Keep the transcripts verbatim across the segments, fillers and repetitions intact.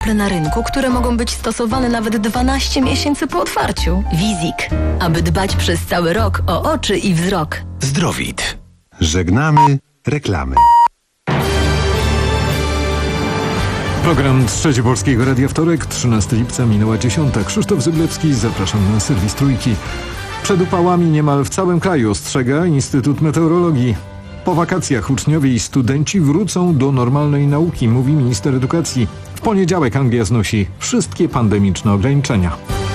na rynku, które mogą być stosowane nawet dwanaście miesięcy po otwarciu. Wizik, aby dbać przez cały rok o oczy i wzrok. Zdrowit. Żegnamy reklamy. Program Trzeci Polskiego Radia Wtorek, trzynastego lipca, minęła dziesiąta. Krzysztof Zyblewski, zapraszam na serwis Trójki. Przed upałami niemal w całym kraju ostrzega Instytut Meteorologii. Po wakacjach uczniowie i studenci wrócą do normalnej nauki, mówi minister edukacji. W poniedziałek Anglia znosi wszystkie pandemiczne ograniczenia.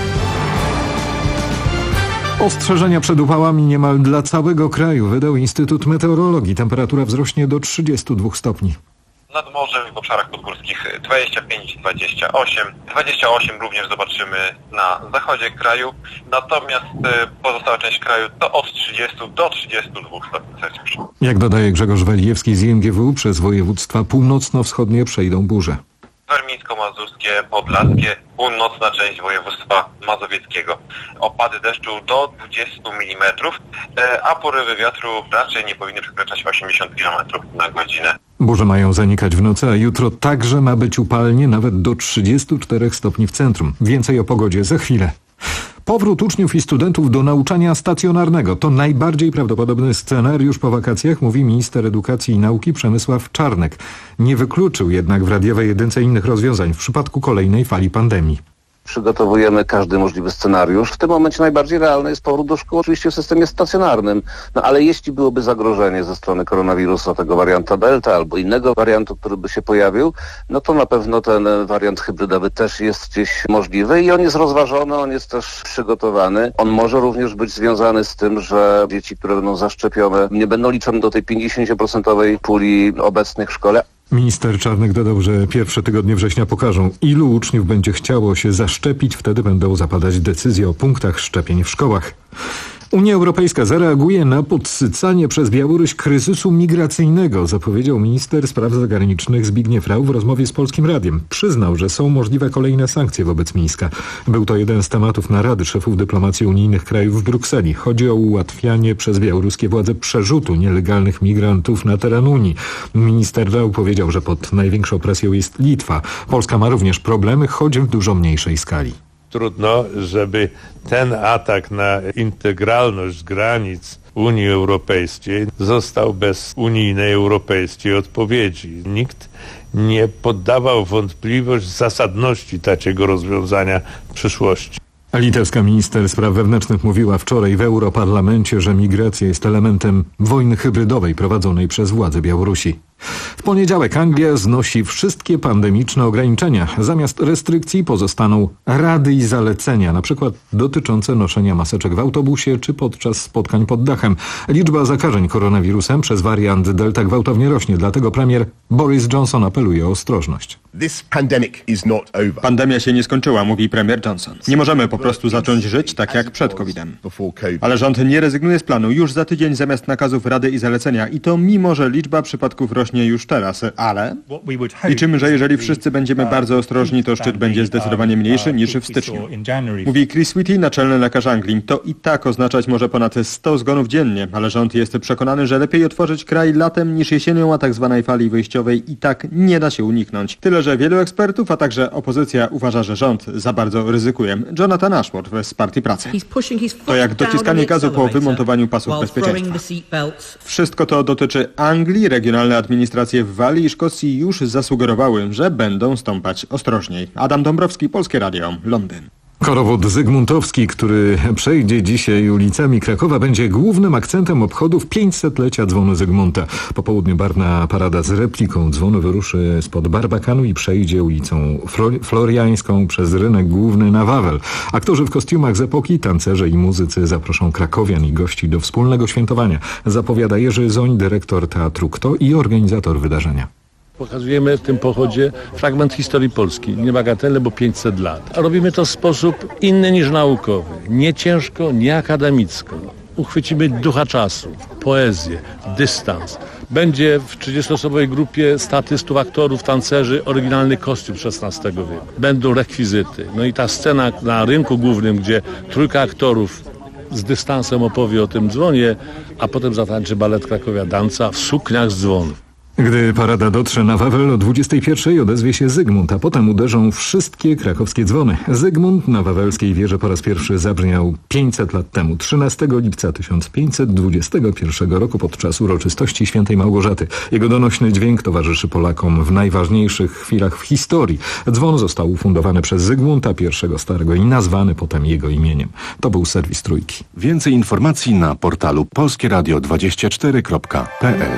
Ostrzeżenia przed upałami niemal dla całego kraju wydał Instytut Meteorologii. Temperatura wzrośnie do trzydziestu dwóch stopni. Nad morzem w obszarach podgórskich dwadzieścia pięć dwadzieścia osiem. dwadzieścia osiem również zobaczymy na zachodzie kraju. Natomiast pozostała część kraju to od trzydziestu do trzydziestu dwóch stopni Celsjusza. Jak dodaje Grzegorz Welijewski z I M G W, przez województwa północno-wschodnie przejdą burze. Warmińsko-mazurskie, podlaskie, północna część województwa mazowieckiego. Opady deszczu do dwudziestu milimetrów, a porywy wiatru raczej nie powinny przekraczać osiemdziesiąt kilometrów na godzinę. Burze mają zanikać w nocy, a jutro także ma być upalnie, nawet do trzydziestu czterech stopni w centrum. Więcej o pogodzie za chwilę. Powrót uczniów i studentów do nauczania stacjonarnego to najbardziej prawdopodobny scenariusz po wakacjach, mówi minister edukacji i nauki Przemysław Czarnek. Nie wykluczył jednak w radiowej jedynce innych rozwiązań w przypadku kolejnej fali pandemii. Przygotowujemy każdy możliwy scenariusz. W tym momencie najbardziej realny jest powrót do szkół oczywiście w systemie stacjonarnym. No ale jeśli byłoby zagrożenie ze strony koronawirusa, tego warianta Delta albo innego wariantu, który by się pojawił, no to na pewno ten wariant hybrydowy też jest gdzieś możliwy i on jest rozważony, on jest też przygotowany. On może również być związany z tym, że dzieci, które będą zaszczepione, nie będą liczone do tej pięćdziesięcioprocentowej puli obecnych w szkole. Minister Czarnek dodał, że pierwsze tygodnie września pokażą, ilu uczniów będzie chciało się zaszczepić. Wtedy będą zapadać decyzje o punktach szczepień w szkołach. Unia Europejska zareaguje na podsycanie przez Białoruś kryzysu migracyjnego, zapowiedział minister spraw zagranicznych Zbigniew Rau w rozmowie z Polskim Radiem. Przyznał, że są możliwe kolejne sankcje wobec Mińska. Był to jeden z tematów narady szefów dyplomacji unijnych krajów w Brukseli. Chodzi o ułatwianie przez białoruskie władze przerzutu nielegalnych migrantów na teren Unii. Minister Rau powiedział, że pod największą presją jest Litwa. Polska ma również problemy, choć w dużo mniejszej skali. Trudno, żeby ten atak na integralność granic Unii Europejskiej został bez unijnej, europejskiej odpowiedzi. Nikt nie poddawał wątpliwość zasadności takiego rozwiązania w przyszłości. Litewska minister spraw wewnętrznych mówiła wczoraj w Europarlamencie, że migracja jest elementem wojny hybrydowej prowadzonej przez władze Białorusi. W poniedziałek Anglia znosi wszystkie pandemiczne ograniczenia. Zamiast restrykcji pozostaną rady i zalecenia, na przykład dotyczące noszenia maseczek w autobusie czy podczas spotkań pod dachem. Liczba zakażeń koronawirusem przez wariant Delta gwałtownie rośnie, dlatego premier Boris Johnson apeluje o ostrożność. Pandemia się nie skończyła, mówi premier Johnson. Nie możemy po prostu zacząć żyć tak jak przed kowidem. Ale rząd nie rezygnuje z planu. Już za tydzień zamiast nakazów rady i zalecenia. I to mimo, że liczba przypadków rośnie już teraz. Ale liczymy, że jeżeli wszyscy będziemy bardzo ostrożni, to szczyt będzie zdecydowanie mniejszy niż w styczniu. Mówi Chris Whitty, naczelny lekarz Anglii. To i tak oznaczać może ponad sto zgonów dziennie, ale rząd jest przekonany, że lepiej otworzyć kraj latem niż jesienią, a tak zwanej fali wyjściowej i tak nie da się uniknąć. Tyle, że wielu ekspertów, a także opozycja uważa, że rząd za bardzo ryzykuje. Jonathan Ashworth z Partii Pracy. To jak dociskanie gazu po wymontowaniu pasów bezpieczeństwa. Wszystko to dotyczy Anglii. Regionalne administracje w Walii i Szkocji już zasugerowały, że będą stąpać ostrożniej. Adam Dąbrowski, Polskie Radio, Londyn. Korowód Zygmuntowski, który przejdzie dzisiaj ulicami Krakowa, będzie głównym akcentem obchodów pięćsetlecia dzwonu Zygmunta. Po południu barwna parada z repliką dzwonu wyruszy spod Barbakanu i przejdzie ulicą Flor- Floriańską przez rynek główny na Wawel. Aktorzy w kostiumach z epoki, tancerze i muzycy zaproszą krakowian i gości do wspólnego świętowania. Zapowiada Jerzy Zoń, dyrektor teatru Kto i organizator wydarzenia. Pokazujemy w tym pochodzie fragment historii Polski, niebagatelny, bo pięćset lat. A robimy to w sposób inny niż naukowy, nie ciężko, nie akademicko. Uchwycimy ducha czasu, poezję, dystans. Będzie w trzydziestoosobowej grupie statystów, aktorów, tancerzy, oryginalny kostium szesnastego wieku. Będą rekwizyty. No i ta scena na rynku głównym, gdzie trójka aktorów z dystansem opowie o tym dzwonie, a potem zatańczy balet Krakowia Danca w sukniach z dzwonów. Gdy parada dotrze na Wawel o dwudziestej pierwszej odezwie się Zygmunt, a potem uderzą wszystkie krakowskie dzwony. Zygmunt na wawelskiej wieży po raz pierwszy zabrzmiał pięćset lat temu, trzynastego lipca tysiąc pięćset dwudziestego pierwszego roku podczas uroczystości świętej Małgorzaty. Jego donośny dźwięk towarzyszy Polakom w najważniejszych chwilach w historii. Dzwon został ufundowany przez Zygmunta pierwszego Starego i nazwany potem jego imieniem. To był serwis Trójki. Więcej informacji na portalu polskie radio dwadzieścia cztery kropka p l.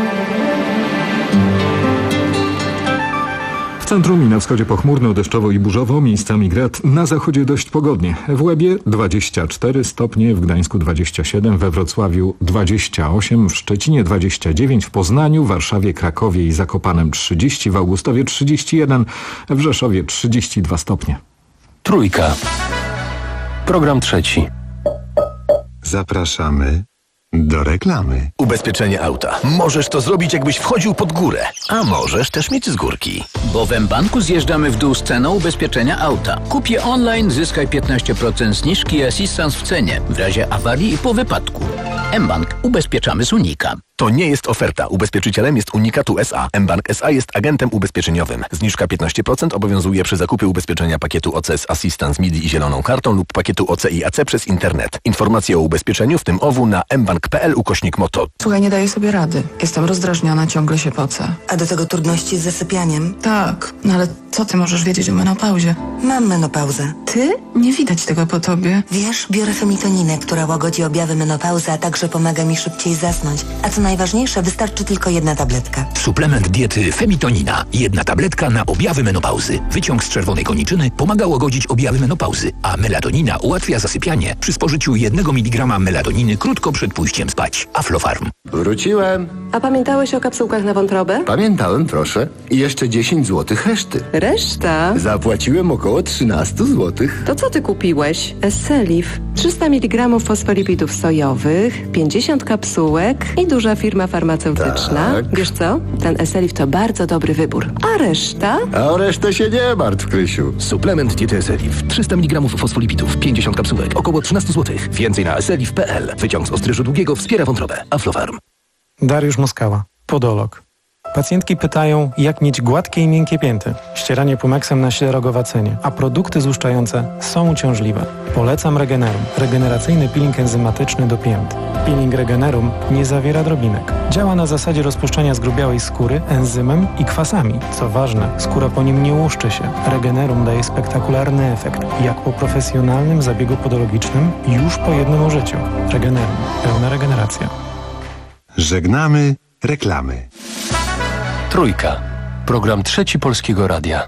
W centrum i na wschodzie pochmurno, deszczowo i burzowo, miejscami grad, na zachodzie dość pogodnie. W Łebie dwadzieścia cztery stopnie, w Gdańsku dwadzieścia siedem, we Wrocławiu dwadzieścia osiem, w Szczecinie dwadzieścia dziewięć, w Poznaniu, Warszawie, Krakowie i Zakopanem trzydzieści, w Augustowie trzydzieści jeden, w Rzeszowie trzydzieści dwa stopnie. Trójka. Program trzeci. Zapraszamy do reklamy. Ubezpieczenie auta. Możesz to zrobić, jakbyś wchodził pod górę, a możesz też mieć z górki. Bo w mBanku zjeżdżamy w dół z ceną ubezpieczenia auta. Kup je online, zyskaj piętnaście procent zniżki i asystans w cenie w razie awarii i po wypadku. mBank. Ubezpieczamy z Unika. To nie jest oferta. Ubezpieczycielem jest Unikatu S A. mBank S A jest agentem ubezpieczeniowym. Zniżka piętnaście procent obowiązuje przy zakupie ubezpieczenia pakietu O C S Assistance M I D I i zieloną kartą lub pakietu O C i A C przez internet. Informacje o ubezpieczeniu, w tym O W, na mbank.pl ukośnik moto. Słuchaj, nie daję sobie rady. Jestem rozdrażniona, ciągle się pocę. A do tego trudności z zasypianiem? Tak, no ale co ty możesz wiedzieć o menopauzie? Mam menopauzę. Ty? Nie widać tego po tobie. Wiesz, biorę femitoninę, która łagodzi objawy menopauzy, a także pomaga mi szybciej zasnąć. A co najważniejsze, wystarczy tylko jedna tabletka. Suplement diety Femitonina. Jedna tabletka na objawy menopauzy. Wyciąg z czerwonej koniczyny pomaga łagodzić objawy menopauzy, a melatonina ułatwia zasypianie przy spożyciu jednego miligrama melatoniny krótko przed pójściem spać. Aflofarm. Wróciłem. A pamiętałeś o kapsułkach na wątrobę? Pamiętałem, proszę. I jeszcze dziesięć złotych reszty. Reszta? Zapłaciłem około trzynaście złotych. To co ty kupiłeś? Esselif. trzysta miligramów fosfolipidów sojowych, pięćdziesiąt kapsułek i duża firma farmaceutyczna. Tak. Wiesz co? Ten Esselif to bardzo dobry wybór. A reszta? A o resztę się nie martw, Krysiu. Suplement diety Esselif. trzysta miligramów fosfolipidów, pięćdziesiąt kapsułek, około trzynaście złotych. Więcej na esselif kropka p l. Wyciąg z ostryżu długiego wspiera wątrobę. Aflofarm. Dariusz Moskała, podolog. Pacjentki pytają, jak mieć gładkie i miękkie pięty. Ścieranie Pumexem na ślerogowacenie, a produkty złuszczające są uciążliwe. Polecam Regenerum, regeneracyjny peeling enzymatyczny do pięt. Peeling Regenerum nie zawiera drobinek. Działa na zasadzie rozpuszczania zgrubiałej skóry enzymem i kwasami. Co ważne, skóra po nim nie łuszczy się. Regenerum daje spektakularny efekt, jak po profesjonalnym zabiegu podologicznym już po jednym użyciu. Regenerum. Pełna regeneracja. Żegnamy reklamy. Trójka. Program trzeci Polskiego Radia.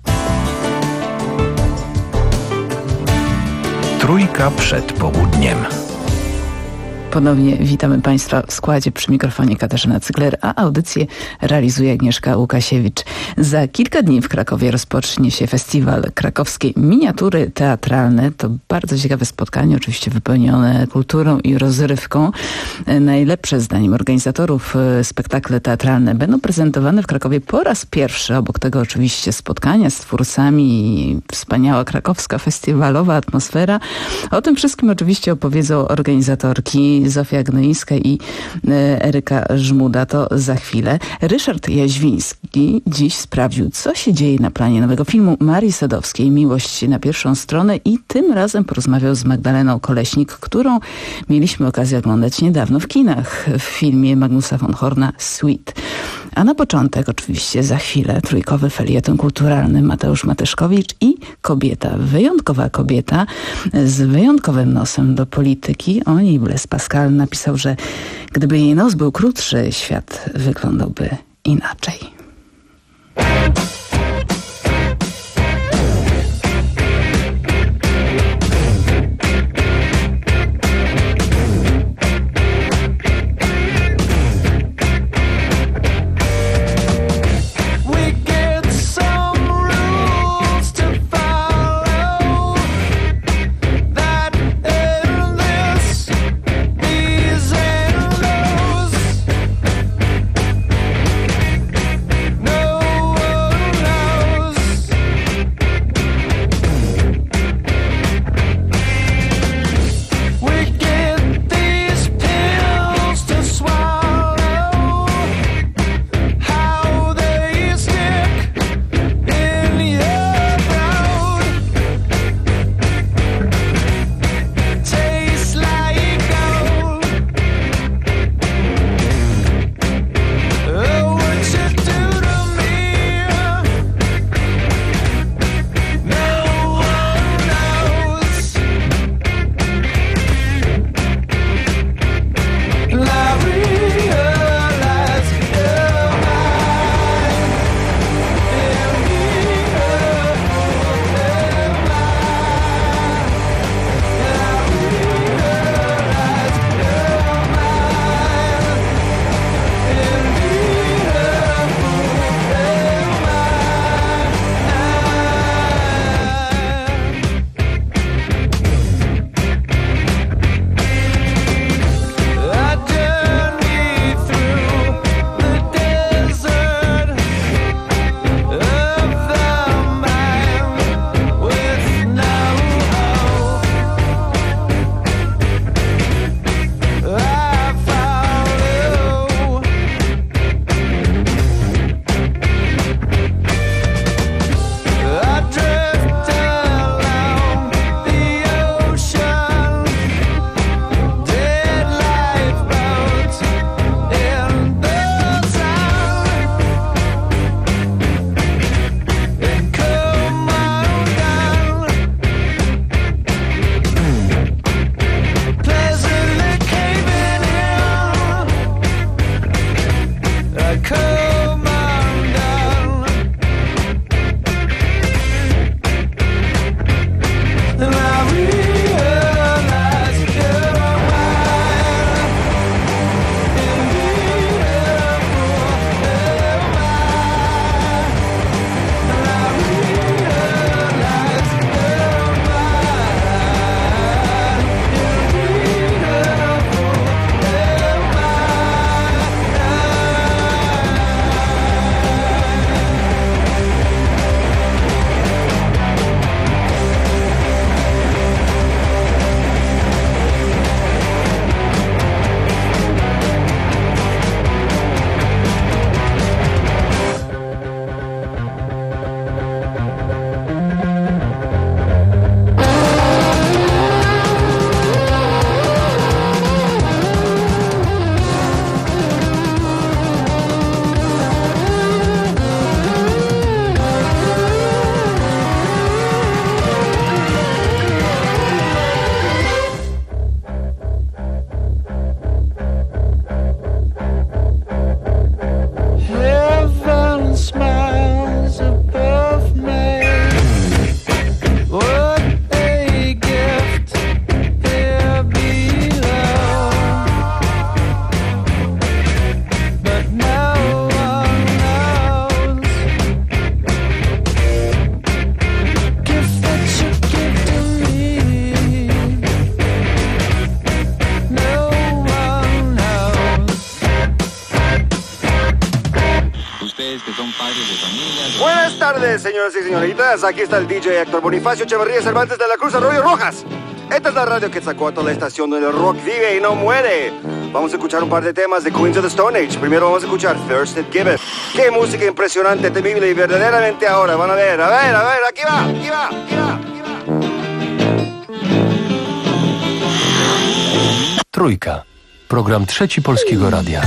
Trójka przed południem. Ponownie witamy Państwa w składzie, przy mikrofonie Katarzyna Cygler, a audycję realizuje Agnieszka Łukasiewicz. Za kilka dni w Krakowie rozpocznie się festiwal Krakowskie Miniatury Teatralne. To bardzo ciekawe spotkanie, oczywiście wypełnione kulturą i rozrywką. Najlepsze, zdaniem organizatorów, spektakle teatralne będą prezentowane w Krakowie po raz pierwszy. Obok tego oczywiście spotkania z twórcami, wspaniała krakowska festiwalowa atmosfera. O tym wszystkim oczywiście opowiedzą organizatorki Zofia Gnoińska i Eryka Żmuda. To za chwilę. Ryszard Jaźwiński dziś sprawdził, co się dzieje na planie nowego filmu Marii Sadowskiej „Miłość na pierwszą stronę” i tym razem porozmawiał z Magdaleną Koleśnik, którą mieliśmy okazję oglądać niedawno w kinach w filmie Magnusa von Horna Sweet. A na początek oczywiście za chwilę trójkowy felieton kulturalny Mateusz Matyszkowicz i kobieta, wyjątkowa kobieta z wyjątkowym nosem do polityki. O niej Blaise Pascal napisał, że gdyby jej nos był krótszy, świat wyglądałby inaczej. No tardes, señoras y señoritas. Aquí está el D J Héctor Bonifacio Echeverría Cervantes de la Cruz Arroyo Rojas. Esta es la radio Quetzalcóatl, la estación donde el rock vive y no muere. Vamos a escuchar un par de temas de Queens of the Stone Age. Primero vamos a escuchar Thirsted Gibbet. Qué música impresionante, temible y verdaderamente ahora. Van a ver, a ver, a ver, aquí va, aquí va, aquí va, aquí va. Trójka. Program Trzeci Polskiego Radia.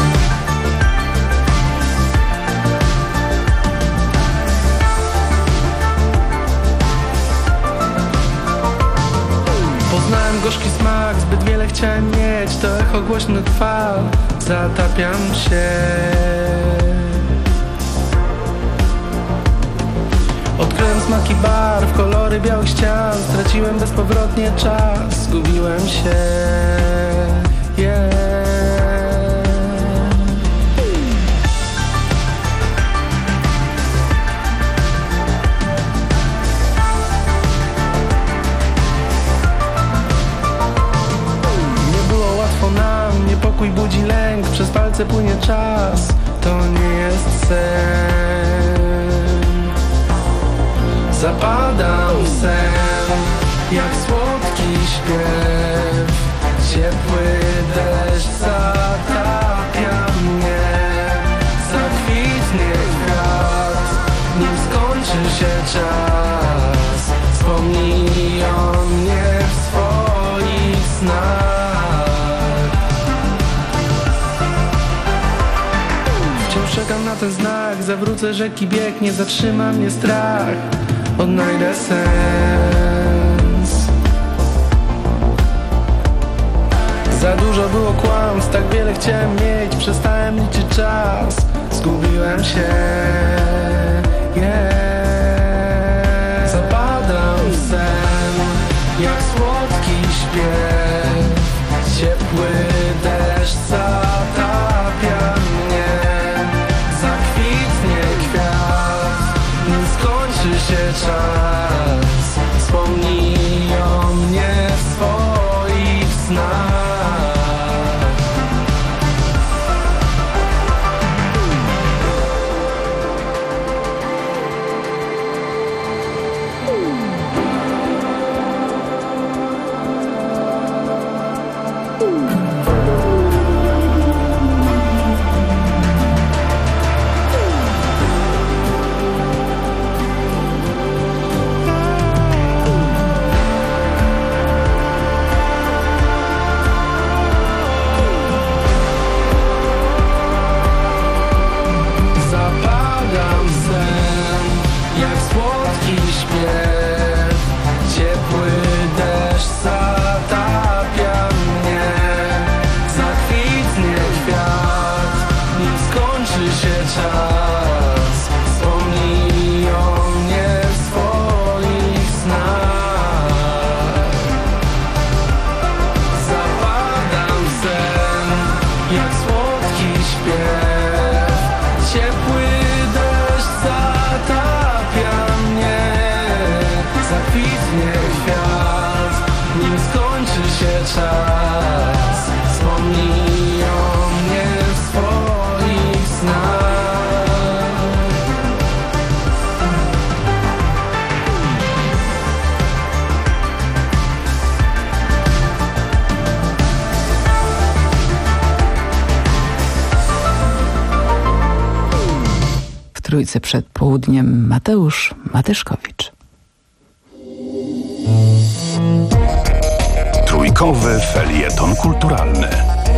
Poznałem gorzki smak, zbyt wiele chciałem mieć. To echo głośnych fal, zatapiam się. Odkryłem smaki barw, kolory białych ścian. Straciłem bezpowrotnie czas, zgubiłem się. Yeah. Niepokój budzi lęk, przez palce płynie czas. To nie jest sen. Zapadam w sen, jak słodki śpiew. Ciepły deszcz zatapia mnie. Zakwitnie kwiat, nim skończy się czas. Wspomnij o mnie w swoich snach. Czekam na ten znak, zawrócę rzeki bieg, nie zatrzyma mnie strach. Odnajdę sens. Za dużo było kłamstw, tak wiele chciałem mieć. Przestałem liczyć czas, zgubiłem się. Yeah. Zapadam w sen, jak słodki śpiew. Ciepły deszcz zatapia mnie. Zakwitnie kwiat, nim skończy się czas. Wspomnij o mnie w swoich snach. Trójce przed południem Mateusz Matyszkowicz. Trójkowy felieton kulturalny.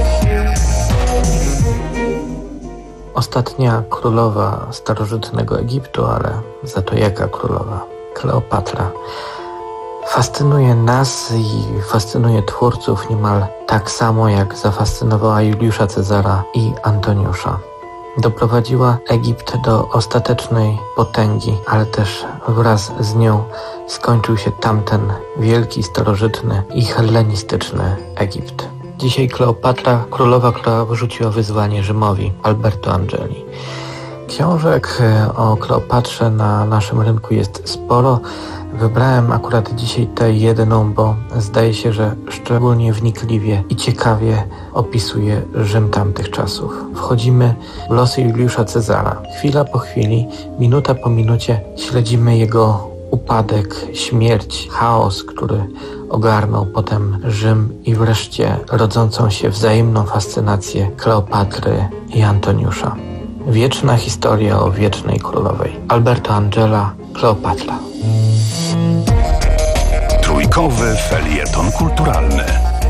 Ostatnia królowa starożytnego Egiptu, ale za to jaka królowa? Kleopatra. Fascynuje nas i fascynuje twórców niemal tak samo, jak zafascynowała Juliusza Cezara i Antoniusza. Doprowadziła Egipt do ostatecznej potęgi, ale też wraz z nią skończył się tamten wielki, starożytny i hellenistyczny Egipt. Dzisiaj Kleopatra, królowa, która wrzuciła wyzwanie Rzymowi, Alberto Angeli. Książek o Kleopatrze na naszym rynku jest sporo. Wybrałem akurat dzisiaj tę jedyną, bo zdaje się, że szczególnie wnikliwie i ciekawie opisuje Rzym tamtych czasów. Wchodzimy w losy Juliusza Cezara. Chwila po chwili, minuta po minucie śledzimy jego upadek, śmierć, chaos, który ogarnął potem Rzym i wreszcie rodzącą się wzajemną fascynację Kleopatry i Antoniusza. Wieczna historia o wiecznej królowej. Alberto Angela, Kleopatra. Trójkowy felieton kulturalny.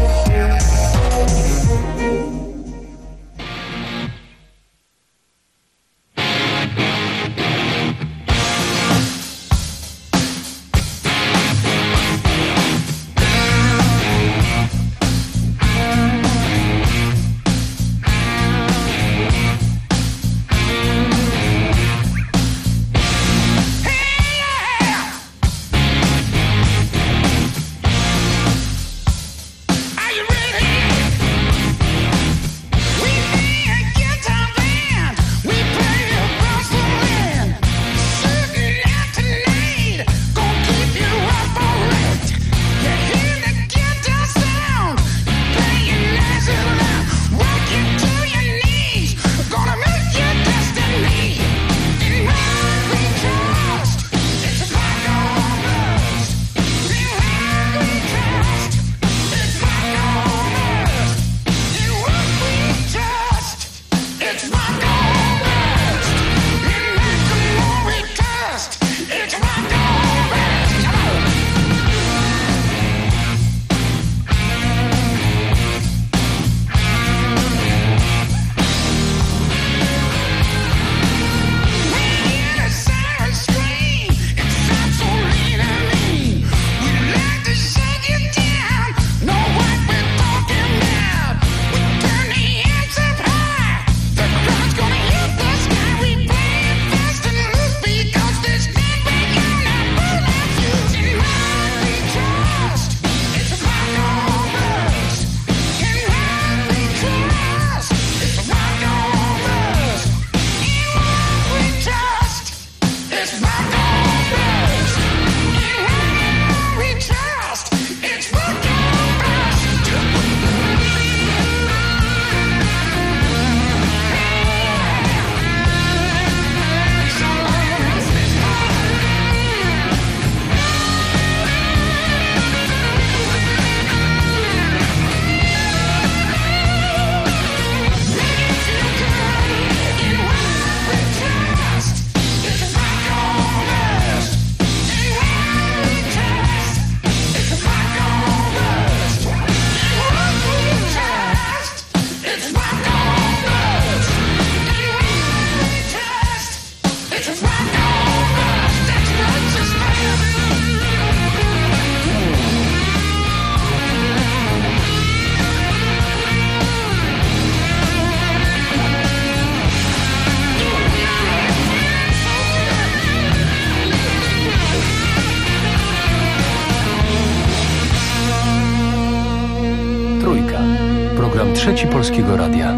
Program Trzeci Polskiego Radia.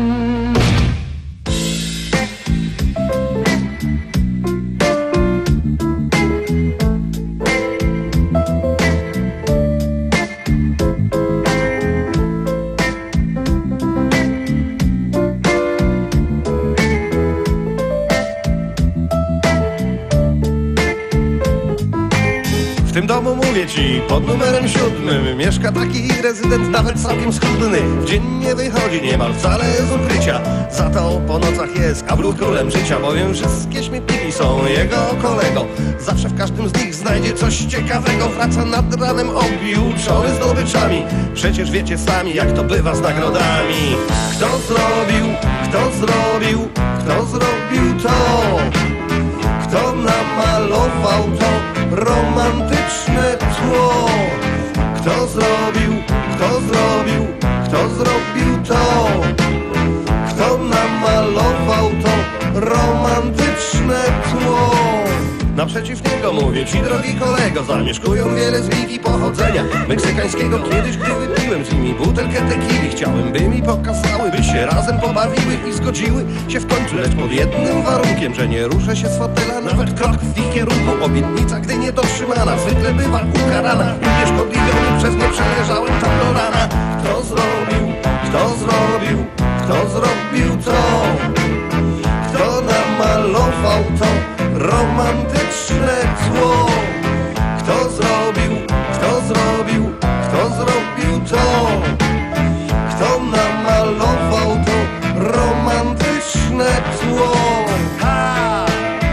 W tym domu, mówię ci, pod numerem siódmym mieszka taki rezydent nawet całkiem schudny. W dzień nie wychodzi niemal wcale z ukrycia, za to po nocach jest kablów królem życia, bowiem wszystkie śmietniki są jego kolego. Zawsze w każdym z nich znajdzie coś ciekawego, wraca nad ranem obiuczony zdobyczami. Przecież wiecie sami, jak to bywa z nagrodami. Kto zrobił, kto zrobił, kto zrobił to? Kto namalował to romantyczne tło? Kto zrobił, kto zrobił, kto zrobił to? Kto namalował to romantyczne tło? Naprzeciw niego mówię, mówię ci, drogi kolego, zamieszkują wiele z wiki pochodzenia meksykańskiego. Kiedyś, gdy wypiłem z nimi butelkę tequili, chciałem, by mi pokazały, by się razem pobawiły i zgodziły się w końcu, lecz pod jednym warunkiem, że nie ruszę się z fotela nawet krok w ich kierunku. Obietnica, gdy nie dotrzymana, zwykle bywa ukarana. Unieszkodliwiony przez nie przeleżałem tam do rana. Kto zrobił, kto zrobił, kto zrobił to? Kto namalował to romantyczne tło? Kto zrobił, kto zrobił, kto zrobił to? Kto namalował to romantyczne tło? Ha!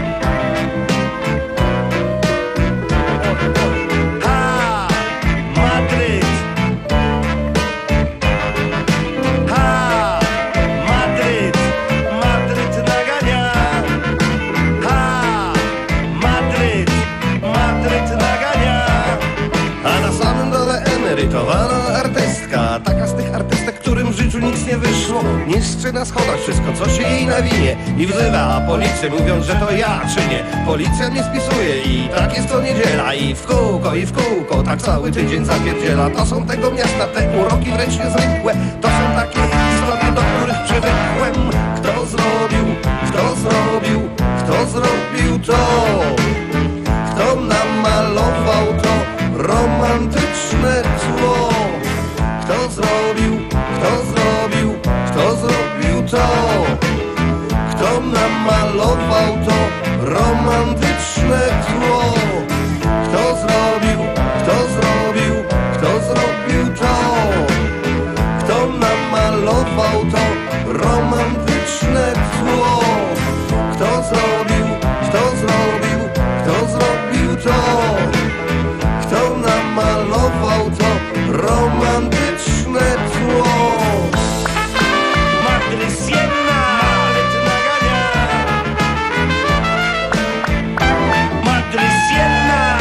Ha! Madryt! Ha! Madryt! Madryt nagania! Ha! Madryt! Madryt nagania! A na samym dole emerytowana artystka, taka z tych artystek, którym w życiu nic nie wyszło, niszczy na schodach wszystko, co się jej nawinie i wzywa policję, mówiąc, że to ja czynię. Policja mnie spisuje i tak jest to niedziela i w kółko, i w kółko, tak cały tydzień zapierdziela. To są tego miasta te uroki wręcz niezwykłe, to są takie historie, do których przywykłem. Kto zrobił, kto zrobił, kto zrobił to? Kto namalował to romantyczne tło? Kto zrobił, kto zrobił, kto zrobił to? Kto namalował to romantyczne tło? Kto zrobił, kto zrobił, kto zrobił to? Kto namalował to romantyczne tło? Kto zrobił, kto zrobił, kto zrobił to? Kto namalował to romantyczne tło? Madrysienna! Madryt nagania! Madrysienna!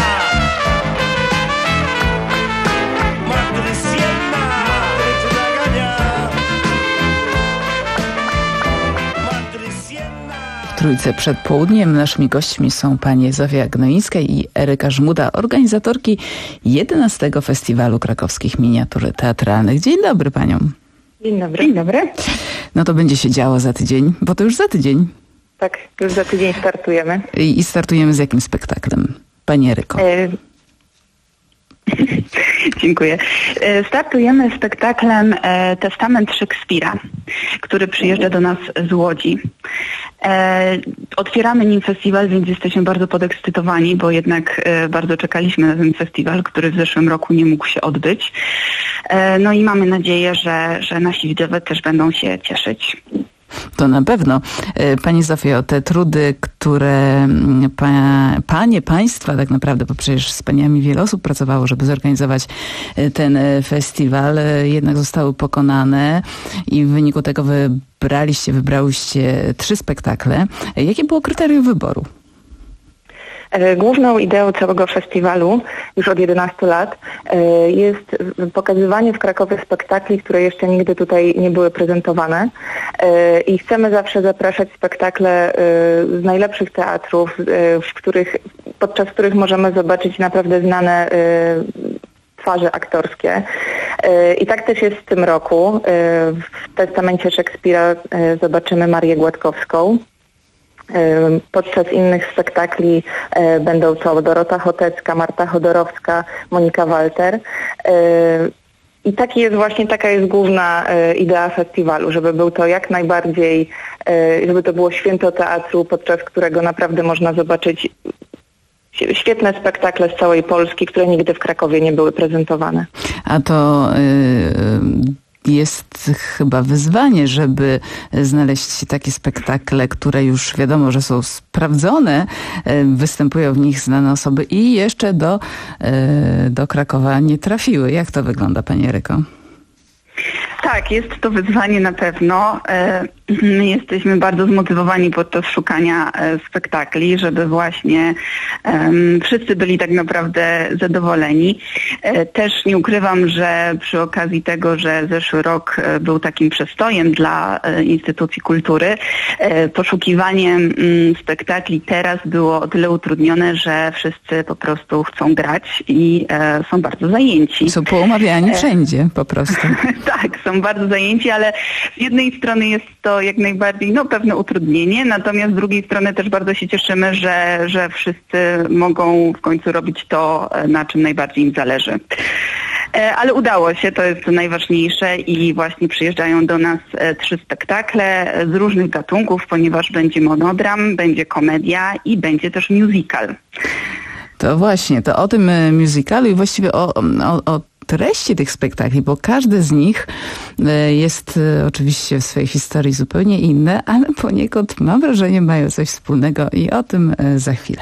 Madrysienna! Madryt nagania! Madrysienna! W Trójce przed południem naszymi gośćmi są panie Zofia Gnoińska i Eryka Żmuda, organizatorki jedenastego Festiwalu Krakowskich Miniatur Teatralnych. Dzień dobry paniom. Dzień dobry. Dzień dobry. No to będzie się działo za tydzień, bo to już za tydzień. Tak, już za tydzień startujemy. I, i startujemy z jakim spektaklem? Pani Eryko. E... Dziękuję. Startujemy spektaklem Testament Szekspira, który przyjeżdża do nas z Łodzi. Otwieramy nim festiwal, więc jesteśmy bardzo podekscytowani, bo jednak bardzo czekaliśmy na ten festiwal, który w zeszłym roku nie mógł się odbyć. No i mamy nadzieję, że, że nasi widzowie też będą się cieszyć. To na pewno. Pani Zofio, te trudy, które pa, panie, państwa tak naprawdę, bo przecież z paniami wiele osób pracowało, żeby zorganizować ten festiwal, jednak zostały pokonane i w wyniku tego wybraliście, wybrałyście trzy spektakle. Jakie było kryterium wyboru? Główną ideą całego festiwalu już od jedenastu lat jest pokazywanie w Krakowie spektakli, które jeszcze nigdy tutaj nie były prezentowane i chcemy zawsze zapraszać spektakle z najlepszych teatrów, w których, podczas których możemy zobaczyć naprawdę znane twarze aktorskie. I tak też jest w tym roku. W Testamencie Szekspira zobaczymy Marię Gładkowską. Podczas innych spektakli będą to Dorota Chotecka, Marta Chodorowska, Monika Walter. I taki jest właśnie, taka jest główna idea festiwalu, żeby był to jak najbardziej, żeby to było święto teatru, podczas którego naprawdę można zobaczyć świetne spektakle z całej Polski, które nigdy w Krakowie nie były prezentowane. A to yy, jest chyba wyzwanie, żeby znaleźć takie spektakle, które już wiadomo, że są sprawdzone, yy, występują w nich znane osoby i jeszcze do, yy, do Krakowa nie trafiły. Jak to wygląda, pani Eryko? Tak, jest to wyzwanie na pewno. My jesteśmy bardzo zmotywowani podczas szukania spektakli, żeby właśnie um, wszyscy byli tak naprawdę zadowoleni. Też nie ukrywam, że przy okazji tego, że zeszły rok był takim przestojem dla instytucji kultury, poszukiwanie um, spektakli teraz było o tyle utrudnione, że wszyscy po prostu chcą grać i e, są bardzo zajęci. Są poumawiani wszędzie po prostu. Tak, są bardzo zajęci, ale z jednej strony jest to jak najbardziej no, pewne utrudnienie, natomiast z drugiej strony też bardzo się cieszymy, że, że wszyscy mogą w końcu robić to, na czym najbardziej im zależy. Ale udało się, to jest najważniejsze i właśnie przyjeżdżają do nas trzy spektakle z różnych gatunków, ponieważ będzie monodram, będzie komedia i będzie też musical. To właśnie, to o tym musicalu i właściwie o, o, o treści tych spektakli, bo każdy z nich jest oczywiście w swojej historii zupełnie inny, ale poniekąd mam wrażenie mają coś wspólnego i o tym za chwilę.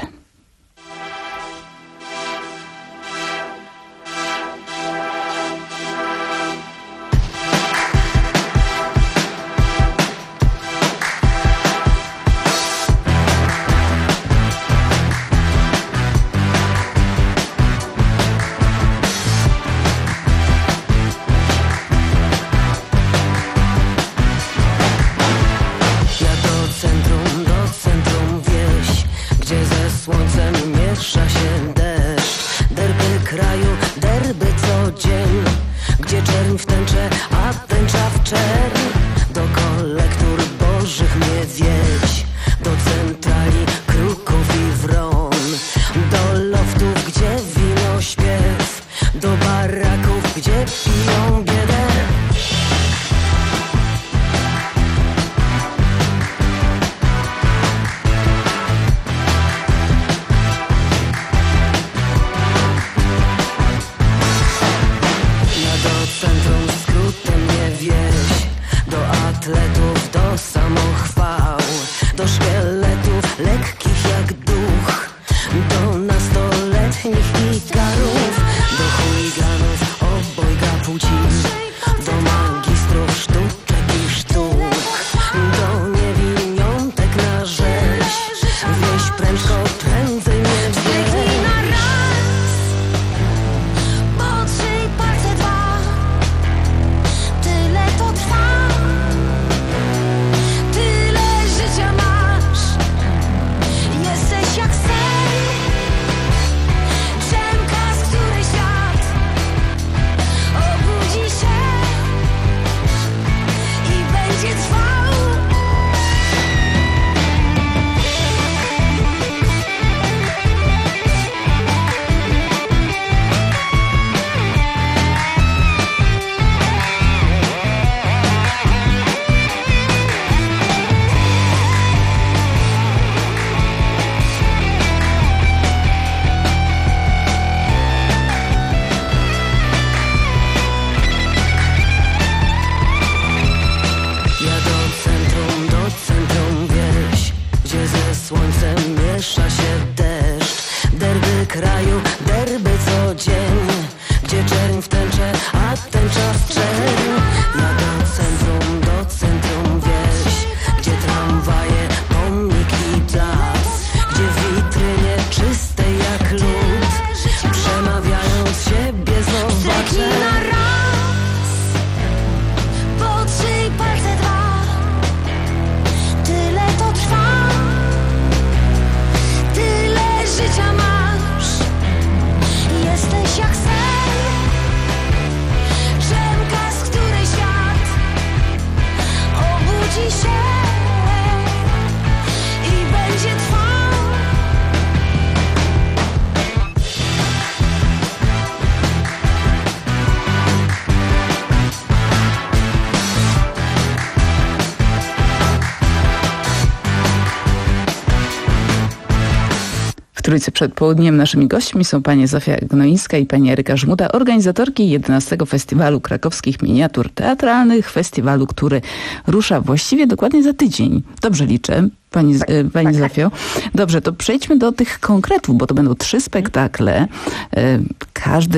Trójcy przed południem naszymi gośćmi są pani Zofia Gnoińska i pani Eryka Żmuda, organizatorki jedenastego Festiwalu Krakowskich Miniatur Teatralnych, festiwalu, który rusza właściwie dokładnie za tydzień. Dobrze liczę, pani, tak, pani tak, Zofio. Dobrze, to przejdźmy do tych konkretów, bo to będą trzy spektakle. Każdy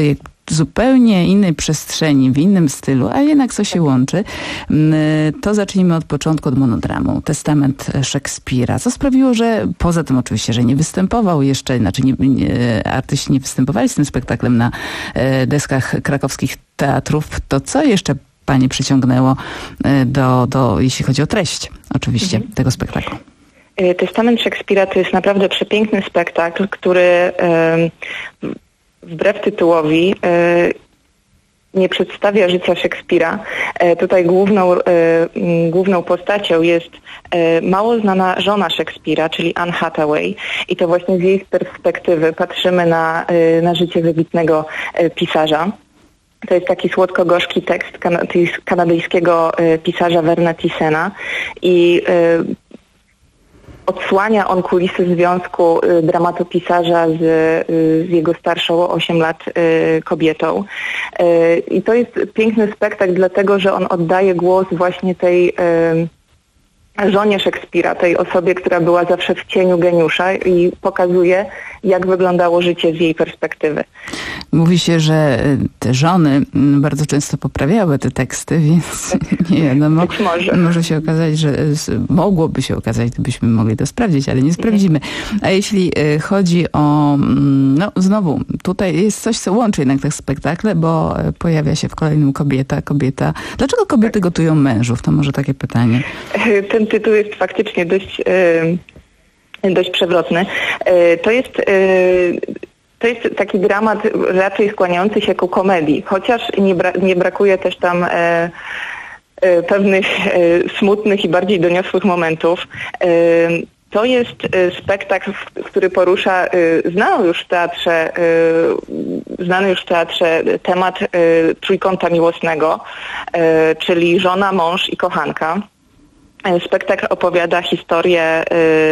zupełnie innej przestrzeni, w innym stylu, a jednak co się łączy, to zacznijmy od początku, od monodramu. Testament Szekspira. Co sprawiło, że poza tym oczywiście, że nie występował jeszcze, znaczy nie, nie, artyści nie występowali z tym spektaklem na deskach krakowskich teatrów, to co jeszcze Pani przyciągnęło do, do jeśli chodzi o treść oczywiście mhm. tego spektaklu? Testament Szekspira to jest naprawdę przepiękny spektakl, który wbrew tytułowi nie przedstawia życia Szekspira. Tutaj główną, główną postacią jest mało znana żona Szekspira, czyli Anne Hathaway, i to właśnie z jej perspektywy patrzymy na, na życie wybitnego pisarza. To jest taki słodko-gorzki tekst kanadyjskiego pisarza Verna Thiessena i odsłania on kulisy związku y, dramatopisarza z, y, z jego starszą o osiem lat y, kobietą. Y, I to jest piękny spektakl, dlatego że on oddaje głos właśnie tej y, żonie Szekspira, tej osobie, która była zawsze w cieniu geniusza i pokazuje, jak wyglądało życie z jej perspektywy. Mówi się, że te żony bardzo często poprawiały te teksty, więc nie wiadomo. Być może. Może się okazać, że mogłoby się okazać, gdybyśmy mogli to sprawdzić, ale nie sprawdzimy. A jeśli chodzi o, no znowu, tutaj jest coś, co łączy jednak te spektakle, bo pojawia się w kolejnym kobieta, kobieta. Dlaczego kobiety gotują mężów? To może takie pytanie. Ten tytuł jest faktycznie dość... Yy... dość przewrotny. To jest, to jest taki dramat raczej skłaniający się ku komedii, chociaż nie, bra- nie brakuje też tam pewnych smutnych i bardziej doniosłych momentów. To jest spektakl, który porusza znaną już w teatrze, znany już w teatrze temat trójkąta miłosnego, czyli żona, mąż i kochanka. Spektakl opowiada historię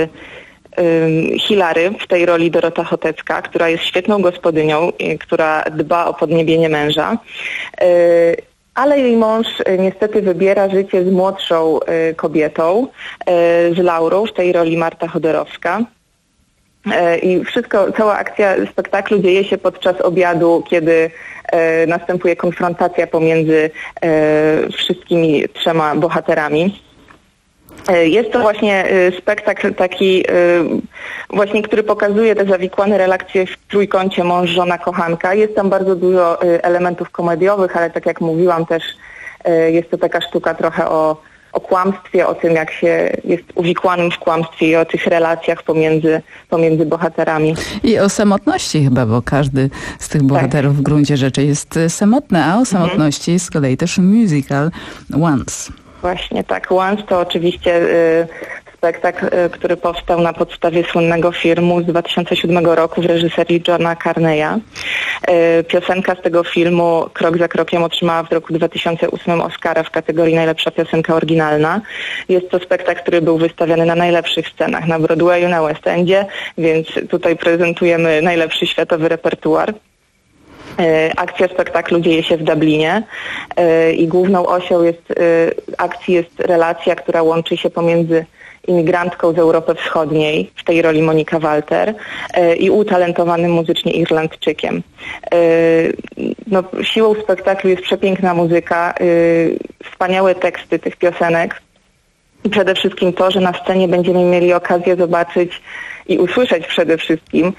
Hilary, w tej roli Dorota Chotecka, która jest świetną gospodynią, która dba o podniebienie męża, ale jej mąż niestety wybiera życie z młodszą kobietą, z Laurą, w tej roli Marta Chodorowska. I wszystko, cała akcja spektaklu dzieje się podczas obiadu, kiedy następuje konfrontacja pomiędzy wszystkimi trzema bohaterami. Jest to właśnie spektakl taki właśnie, który pokazuje te zawikłane relacje w trójkącie mąż, żona, kochanka. Jest tam bardzo dużo elementów komediowych, ale tak jak mówiłam też jest to taka sztuka trochę o, o kłamstwie, o tym jak się jest uwikłanym w kłamstwie i o tych relacjach pomiędzy, pomiędzy bohaterami. I o samotności chyba, bo każdy z tych bohaterów tak. w gruncie rzeczy jest samotny, a o samotności mhm. z kolei też musical Once. Właśnie tak. Once to oczywiście y, spektakl, y, który powstał na podstawie słynnego filmu z dwa tysiące siódmego roku w reżyserii Johna Carneya. Y, piosenka z tego filmu Krok za krokiem otrzymała w roku dwa tysiące ósmym Oscara w kategorii najlepsza piosenka oryginalna. Jest to spektakl, który był wystawiany na najlepszych scenach, na Broadwayu, na West Endzie, więc tutaj prezentujemy najlepszy światowy repertuar. Akcja spektaklu dzieje się w Dublinie i główną osią jest, akcji jest relacja, która łączy się pomiędzy imigrantką z Europy Wschodniej, w tej roli Monika Walter, i utalentowanym muzycznie Irlandczykiem. No, siłą spektaklu jest przepiękna muzyka, wspaniałe teksty tych piosenek i przede wszystkim to, że na scenie będziemy mieli okazję zobaczyć i usłyszeć przede wszystkim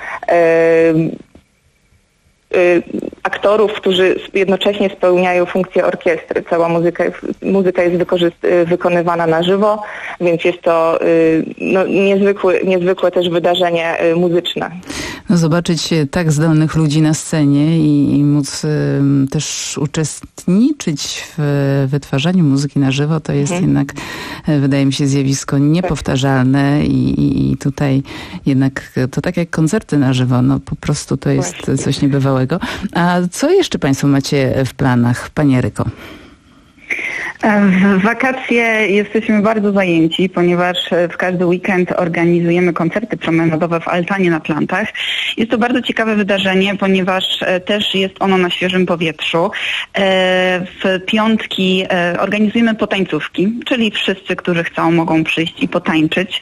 aktorów, którzy jednocześnie spełniają funkcję orkiestry. Cała muzyka, muzyka jest wykorzyst- wykonywana na żywo, więc jest to no, niezwykłe, niezwykłe też wydarzenie muzyczne. No, zobaczyć tak zdolnych ludzi na scenie i, i móc y, też uczestniczyć w wytwarzaniu muzyki na żywo, to jest mhm. jednak, wydaje mi się, zjawisko niepowtarzalne i, i, i tutaj jednak to tak jak koncerty na żywo, no po prostu to jest Właśnie. coś niebywałego. A co jeszcze Państwo macie w planach, Pani Eryko? W wakacje jesteśmy bardzo zajęci, ponieważ w każdy weekend organizujemy koncerty promenadowe w altanie na Plantach. Jest to bardzo ciekawe wydarzenie, ponieważ też jest ono na świeżym powietrzu. W piątki organizujemy potańcówki, czyli wszyscy, którzy chcą, mogą przyjść i potańczyć.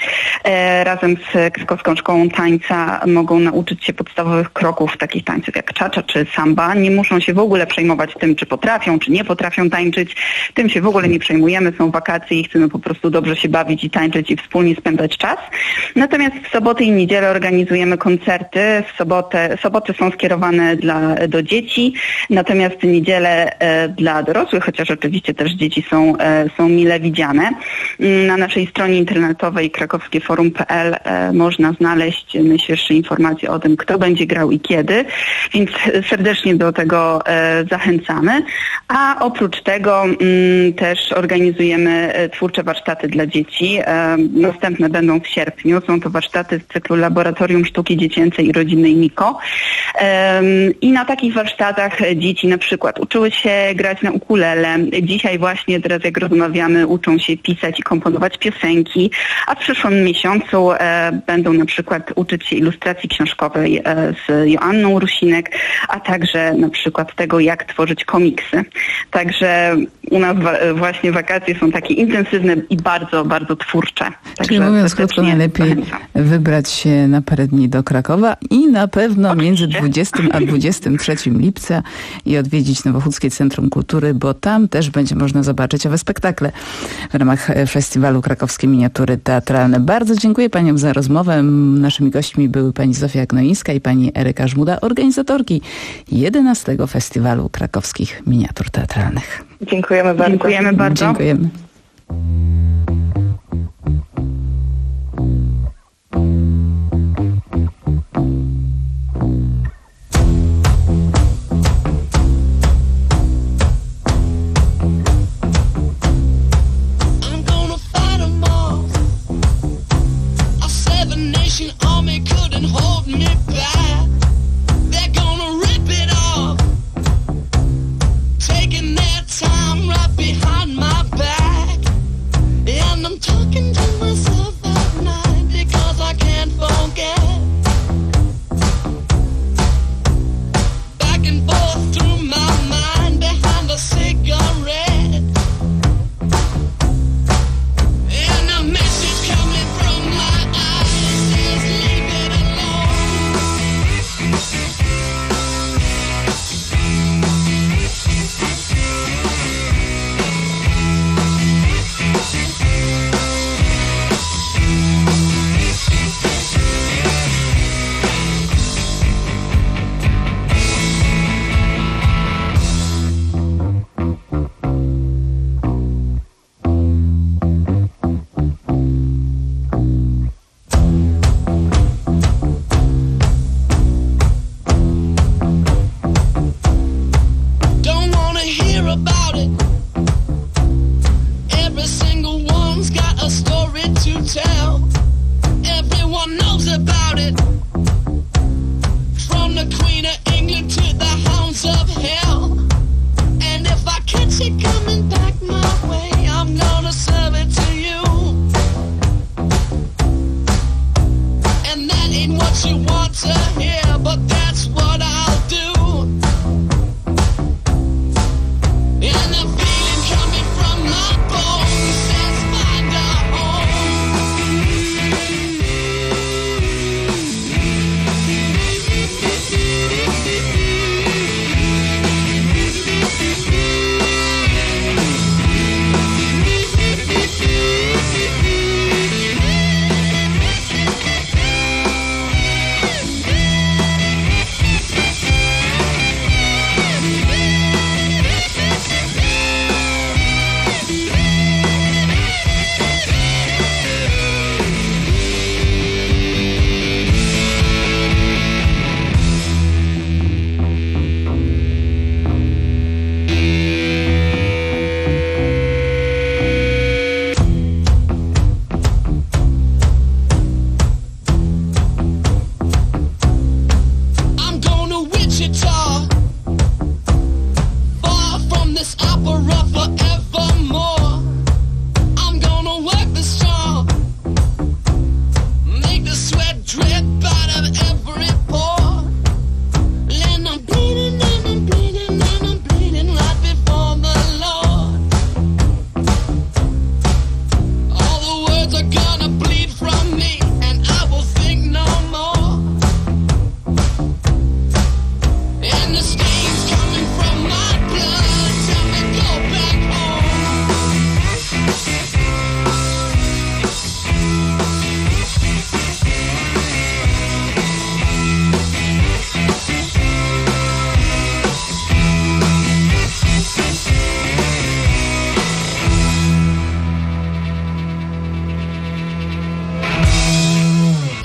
Razem z Krakowską Szkołą Tańca mogą nauczyć się podstawowych kroków takich tańców jak cha-cha czy samba. Nie muszą się w ogóle przejmować tym, czy potrafią, czy nie potrafią tańczyć. Tym się w ogóle nie przejmujemy, są wakacje i chcemy po prostu dobrze się bawić i tańczyć i wspólnie spędzać czas. Natomiast w soboty i niedzielę organizujemy koncerty. W sobotę, soboty są skierowane dla, do dzieci, natomiast niedzielę e, dla dorosłych, chociaż oczywiście też dzieci są, e, są mile widziane. Na naszej stronie internetowej krakowskieforum kropka p l e, można znaleźć najświeższe informacje o tym, kto będzie grał i kiedy, więc serdecznie do tego e, zachęcamy. A oprócz tego m, też organizujemy twórcze warsztaty dla dzieci. E, następne będą w sierpniu. Są to warsztaty z cyklu Laboratorium Sztuki Dziecięcej i Rodzinnej Miko. E, I na takich warsztatach dzieci na przykład uczyły się grać na ukulele. Dzisiaj właśnie, teraz jak rozmawiamy, uczą się pisać i komponować piosenki, a w przyszłym miesiącu e, będą na przykład uczyć się ilustracji książkowej e, z Joanną Rusinek, a także na przykład tego, jak tworzyć komiksy. Także u nas wa- właśnie wakacje są takie intensywne i bardzo, bardzo twórcze. Także czyli mówiąc krótko, najlepiej zachęcam. Wybrać się na parę dni do Krakowa i na pewno Oczywiście. między dwudziestym a dwudziestego trzeciego lipca i odwiedzić Nowochódzkie Centrum Kultury, bo tam też będzie można zobaczyć owe spektakle w ramach festiwalu Krakowskie Miniatury Teatralne. Bardzo dziękuję paniom za rozmowę. Naszymi gośćmi były pani Zofia Gnoińska i pani Eryka Żmuda, organizatorki jedenastego Festiwalu Krakowskich Miniatur Teatralnych. Dziękujemy bardzo. Dziękujemy bardzo. Dziękujemy. Taking their time right behind my back.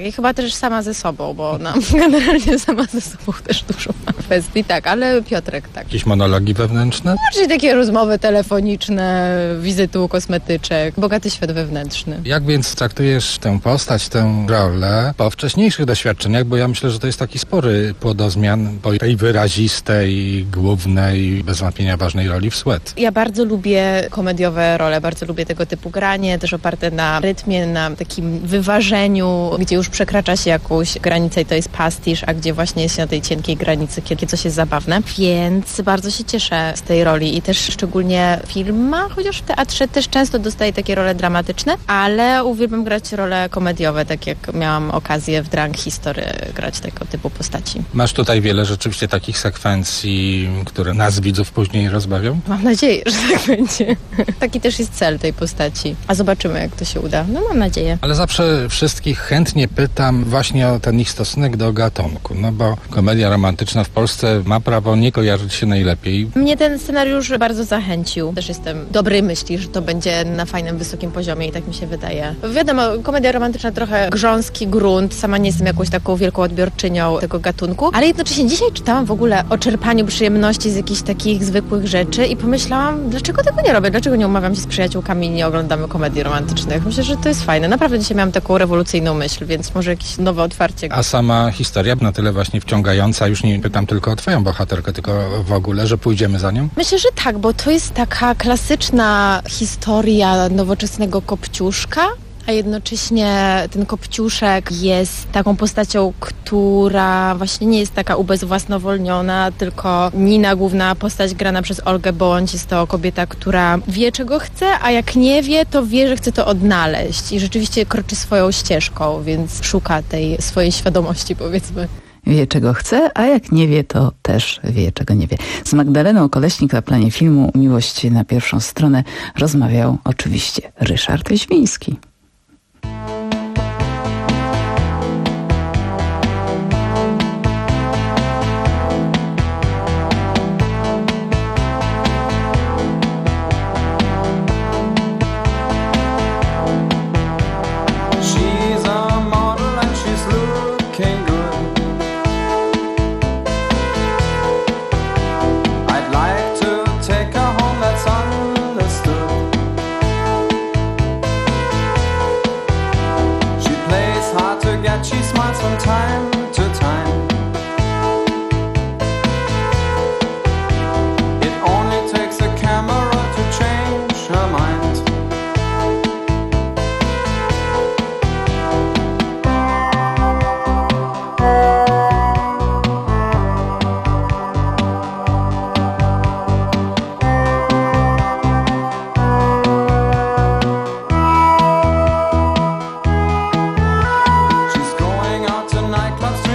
tak. I chyba też sama ze sobą, bo no, generalnie sama ze sobą też dużo ma kwestii, tak, ale Piotrek tak. Jakieś monologi wewnętrzne? Czyli takie rozmowy telefoniczne, wizyty u kosmetyczek, bogaty świat wewnętrzny. Jak więc traktujesz tę postać, tę rolę po wcześniejszych doświadczeniach, bo ja myślę, że to jest taki spory płodozmian po tej wyrazistej, głównej, bez wątpienia ważnej roli w Sweat. Ja bardzo lubię komediowe role, bardzo lubię tego typu granie, też oparte na rytmie, na takim wyważeniu, gdzie już przekracza się jakąś granicę i to jest pastisz, a gdzie właśnie jest się na tej cienkiej granicy, kiedy coś jest zabawne. Więc bardzo się cieszę z tej roli i też szczególnie w filmach, chociaż w teatrze też często dostaję takie role dramatyczne, ale uwielbiam grać role komediowe, tak jak miałam okazję w Drunk History grać tego typu postaci. Masz tutaj wiele rzeczywiście takich sekwencji, które nas widzów później rozbawią? Mam nadzieję, że tak będzie. Taki też jest cel tej postaci. A zobaczymy, jak to się uda. No mam nadzieję. Ale zawsze wszystkich chętnie pytam właśnie o ten ich stosunek do gatunku, no bo komedia romantyczna w Polsce ma prawo nie kojarzyć się najlepiej. Mnie ten scenariusz bardzo zachęcił. Też jestem dobrej myśli, że to będzie na fajnym, wysokim poziomie i tak mi się wydaje. Wiadomo, komedia romantyczna trochę grząski grunt. Sama nie jestem jakąś taką wielką odbiorczynią tego gatunku, ale jednocześnie dzisiaj czytałam w ogóle o czerpaniu przyjemności z jakichś takich zwykłych rzeczy i pomyślałam, dlaczego tego nie robię? Dlaczego nie umawiam się z przyjaciółkami i nie oglądamy komedii romantycznych? Myślę, że to jest fajne. Naprawdę dzisiaj miałam taką rewolucyjną myśl, więc może jakieś nowe otwarcie. A sama historia na tyle właśnie wciągająca, już nie pytam tylko o twoją bohaterkę, tylko w ogóle, że pójdziemy za nią? Myślę, że tak, bo to jest taka klasyczna historia nowoczesnego kopciuszka, a jednocześnie ten kopciuszek jest taką postacią, która właśnie nie jest taka ubezwłasnowolniona, tylko Nina, główna postać grana przez Olgę Bądź, jest to kobieta, która wie, czego chce, a jak nie wie, to wie, że chce to odnaleźć i rzeczywiście kroczy swoją ścieżką, więc szuka tej swojej świadomości, powiedzmy. Wie, czego chce, a jak nie wie, to też wie, czego nie wie. Z Magdaleną Koleśnik na planie filmu Miłość na pierwszą stronę rozmawiał oczywiście Ryszard Świński. Nightclubs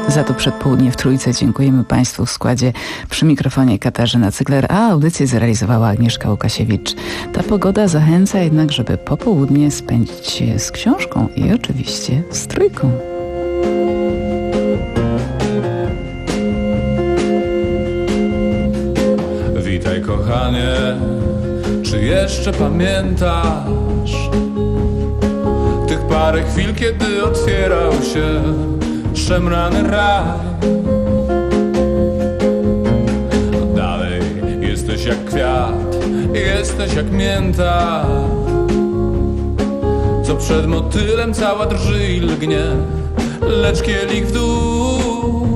Za to przedpołudnie w Trójce dziękujemy Państwu w składzie przy mikrofonie Katarzyna Cygler, a audycję zrealizowała Agnieszka Łukasiewicz. Ta pogoda zachęca jednak, żeby popołudnie spędzić je z książką i oczywiście z Trójką. Witaj kochanie, czy jeszcze pamiętasz tych parę chwil, kiedy otwierał się szemrany raj? Dalej jesteś jak kwiat, jesteś jak mięta, co przed motylem cała drży i lgnie, lecz kielich w dół.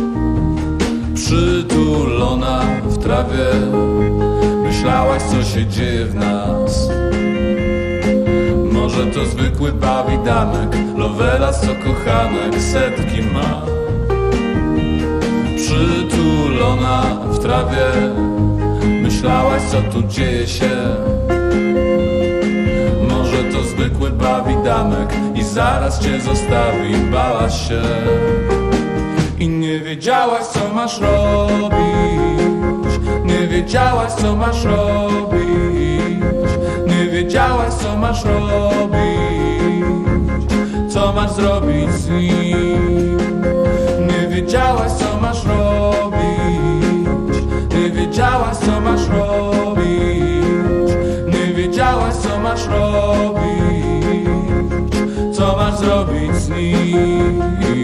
Przytulona w trawie, myślałaś, co się dzieje w nas. Może to zwykły bawidanek, Lovelas, co kochanek setki ma. Przytulona w trawie, myślałaś, co tu dzieje się. Może to zwykły bawidanek i zaraz cię zostawi, bałaś się. I nie wiedziałaś, co masz robić, nie wiedziałaś, co masz robić, nie wiedziałaś, co masz robić, co masz zrobić z nim. Nie wiedziałaś, co masz robić, nie wiedziałaś, co masz robić, nie wiedziałaś, co masz robić, co masz zrobić z nim.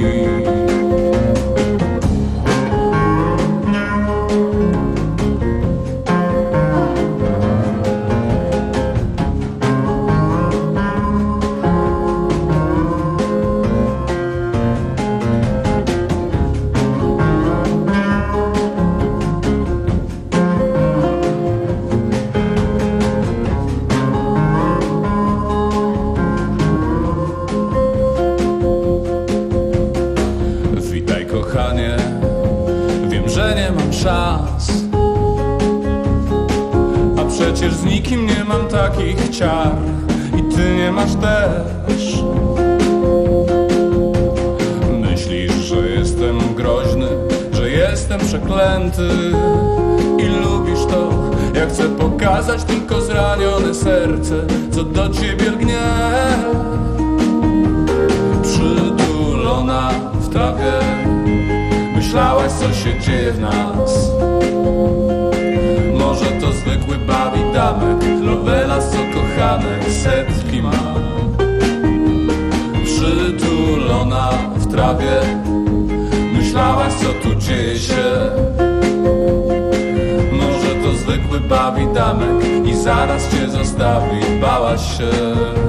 Przecież z nikim nie mam takich ciar i ty nie masz też. Myślisz, że jestem groźny, że jestem przeklęty i lubisz to, jak chcę pokazać tylko zranione serce, co do ciebie lgnie. Przytulona w trawie, myślałaś, co się dzieje w nas. Może to zwykły bawidamek, Lovelas, co kochanek setki ma. Przytulona w trawie, myślałaś, co tu dzieje się. Może to zwykły bawidamek i zaraz cię zostawi, bałaś się.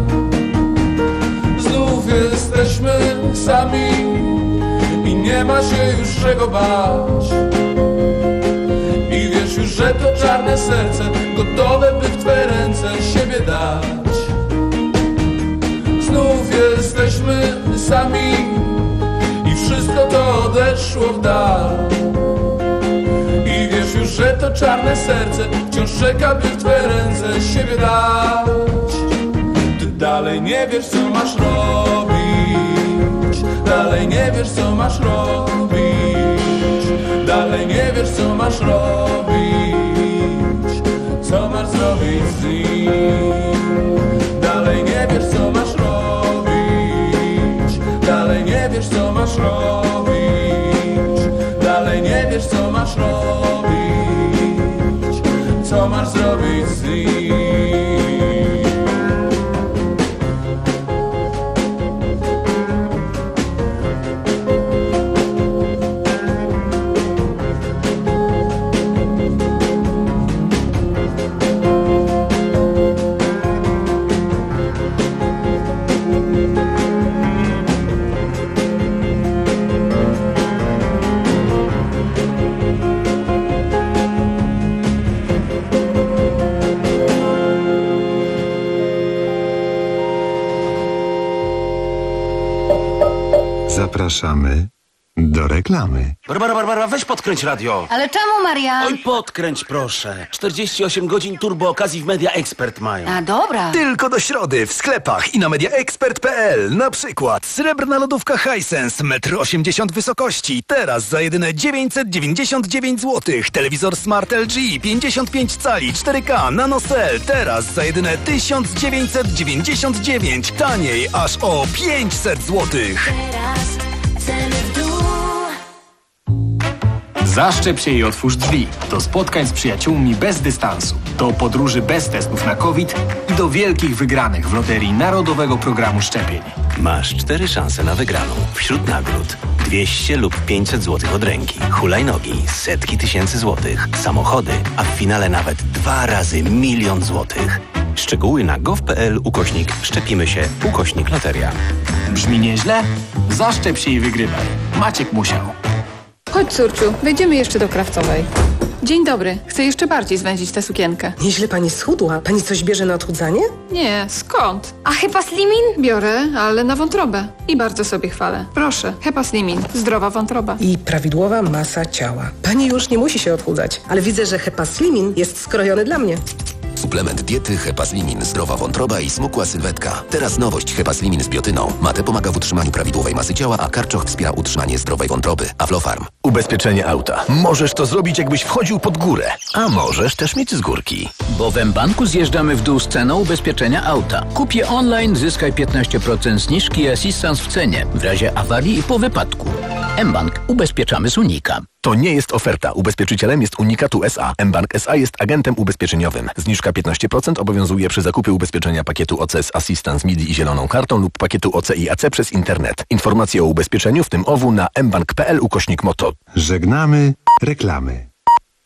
Znów jesteśmy sami i nie ma się już czego bać. I wiesz już, że to czarne serce gotowe, by w twe ręce siebie dać. Znów jesteśmy sami i wszystko to odeszło w dal. I wiesz już, że to czarne serce wciąż czeka, by w twe ręce siebie dać. Ty dalej nie wiesz, co masz robić, dalej nie wiesz, co masz robić, dalej nie wiesz, co masz robić, co masz zrobić z nim. Dalej nie wiesz, co masz robić, dalej nie wiesz, co masz robić, dalej nie wiesz, co masz robić, co masz zrobić z nim. Zapraszamy do reklamy. Barbara, Barbara, weź podkręć radio. Ale czemu, Marian? Oj, podkręć proszę. czterdzieści osiem godzin turbo okazji w Media Expert mają. A dobra. Tylko do środy w sklepach i na mediaexpert kropka p l. Na przykład srebrna lodówka Hisense, metr osiemdziesiąt wysokości. Teraz za jedyne dziewięćset dziewięćdziesiąt dziewięć złotych. Telewizor Smart L G pięćdziesiąt pięć cali cztery K NanoCell. Teraz za jedyne tysiąc dziewięćset dziewięćdziesiąt dziewięć. Taniej aż o pięćset złotych. Zaszczep się i otwórz drzwi. Do spotkań z przyjaciółmi bez dystansu. Do podróży bez testów na COVID i do wielkich wygranych w loterii Narodowego Programu Szczepień. Masz cztery szanse na wygraną. Wśród nagród dwieście lub pięćset złotych od ręki, hulajnogi, setki tysięcy złotych, samochody, a w finale nawet dwa razy milion złotych. Szczegóły na gov.pl ukośnik szczepimy się ukośnik loteria. Brzmi nieźle? Zaszczep się i wygrywaj. Maciek musiał. Chodź, córciu, wejdziemy jeszcze do Krawcowej. Dzień dobry. Chcę jeszcze bardziej zwęzić tę sukienkę. Nieźle pani schudła. Pani coś bierze na odchudzanie? Nie, skąd? A Hepa Slimin? Biorę, ale na wątrobę. I bardzo sobie chwalę. Proszę, Hepa Slimin. Zdrowa wątroba. I prawidłowa masa ciała. Pani już nie musi się odchudzać, ale widzę, że Hepa Slimin jest skrojony dla mnie. Suplement diety Hepaslimin, zdrowa wątroba i smukła sylwetka. Teraz nowość Hepaslimin z biotyną. Mate pomaga w utrzymaniu prawidłowej masy ciała, a karczoch wspiera utrzymanie zdrowej wątroby. Aflofarm. Ubezpieczenie auta. Możesz to zrobić, jakbyś wchodził pod górę, a możesz też mieć z górki. Bo w mBanku zjeżdżamy w dół z ceną ubezpieczenia auta. Kup je online, zyskaj piętnaście procent zniżki i asystans w cenie w razie awarii i po wypadku. mBank. Ubezpieczamy z Unika. To nie jest oferta. Ubezpieczycielem jest Unikatu S A. mBank S A jest agentem ubezpieczeniowym. Zniżka piętnaście procent obowiązuje przy zakupie ubezpieczenia pakietu O C S Assistance MIDI i zieloną kartą lub pakietu O C i A C przez internet. Informacje o ubezpieczeniu, w tym O W, na mbank kropka p l ukośnik moto. Żegnamy reklamy.